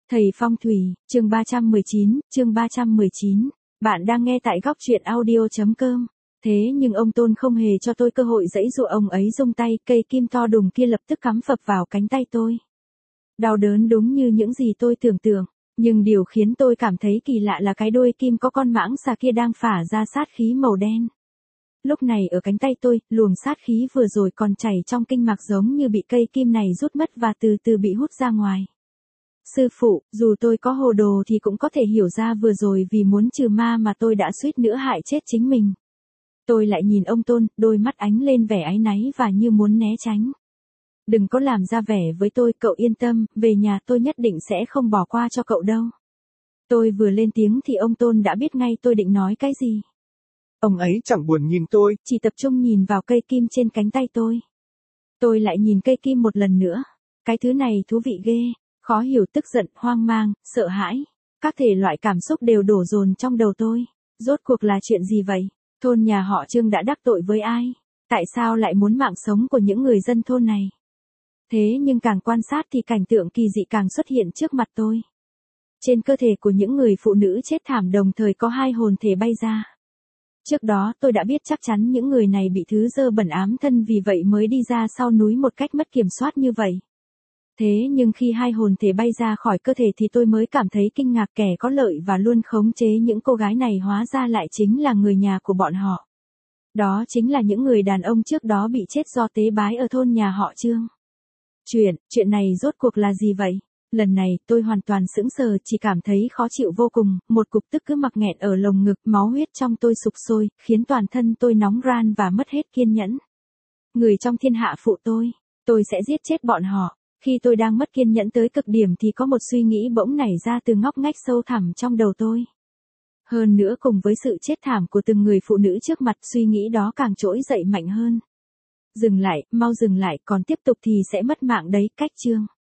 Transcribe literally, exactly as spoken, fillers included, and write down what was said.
Thầy Phong Thủy, chương ba trăm mười chín, chương ba trăm mười chín. Bạn đang nghe tại góc truyện audio.com. Thế nhưng ông Tôn không hề cho tôi cơ hội giãy giụa, ông ấy rung tay, cây kim to đùng kia lập tức cắm phập vào cánh tay tôi. Đau đớn đúng như những gì tôi tưởng tượng, nhưng điều khiến tôi cảm thấy kỳ lạ là cái đuôi kim có con mãng xà kia đang phả ra sát khí màu đen. Lúc này ở cánh tay tôi, luồng sát khí vừa rồi còn chảy trong kinh mạch giống như bị cây kim này rút mất và từ từ bị hút ra ngoài. Sư phụ, dù tôi có hồ đồ thì cũng có thể hiểu ra vừa rồi vì muốn trừ ma mà tôi đã suýt nữa hại chết chính mình. Tôi lại nhìn ông Tôn, đôi mắt ánh lên vẻ áy náy và như muốn né tránh. Đừng có làm ra vẻ với tôi, cậu yên tâm, về nhà tôi nhất định sẽ không bỏ qua cho cậu đâu. Tôi vừa lên tiếng thì ông Tôn đã biết ngay tôi định nói cái gì. Ông ấy chẳng buồn nhìn tôi, chỉ tập trung nhìn vào cây kim trên cánh tay tôi. Tôi lại nhìn cây kim một lần nữa. Cái thứ này thú vị ghê. Khó hiểu, tức giận, hoang mang, sợ hãi. Các thể loại cảm xúc đều đổ dồn trong đầu tôi. Rốt cuộc là chuyện gì vậy? Thôn nhà họ Trương đã đắc tội với ai? Tại sao lại muốn mạng sống của những người dân thôn này? Thế nhưng càng quan sát thì cảnh tượng kỳ dị càng xuất hiện trước mặt tôi. Trên cơ thể của những người phụ nữ chết thảm đồng thời có hai hồn thể bay ra. Trước đó tôi đã biết chắc chắn những người này bị thứ dơ bẩn ám thân, vì vậy mới đi ra sau núi một cách mất kiểm soát như vậy. Thế nhưng khi hai hồn thể bay ra khỏi cơ thể thì tôi mới cảm thấy kinh ngạc, kẻ có lợi và luôn khống chế những cô gái này hóa ra lại chính là người nhà của bọn họ. Đó chính là những người đàn ông trước đó bị chết do tế bái ở thôn nhà họ Trương. Chuyện, chuyện này rốt cuộc là gì vậy? Lần này tôi hoàn toàn sững sờ, chỉ cảm thấy khó chịu vô cùng, một cục tức cứ mặc nghẹn ở lồng ngực, máu huyết trong tôi sục sôi, khiến toàn thân tôi nóng ran và mất hết kiên nhẫn. Người trong thiên hạ phụ tôi, tôi sẽ giết chết bọn họ. Khi tôi đang mất kiên nhẫn tới cực điểm thì có một suy nghĩ bỗng nảy ra từ ngóc ngách sâu thẳm trong đầu tôi. Hơn nữa cùng với sự chết thảm của từng người phụ nữ trước mặt, suy nghĩ đó càng trỗi dậy mạnh hơn. Dừng lại, mau dừng lại, còn tiếp tục thì sẽ mất mạng đấy, cách Trương.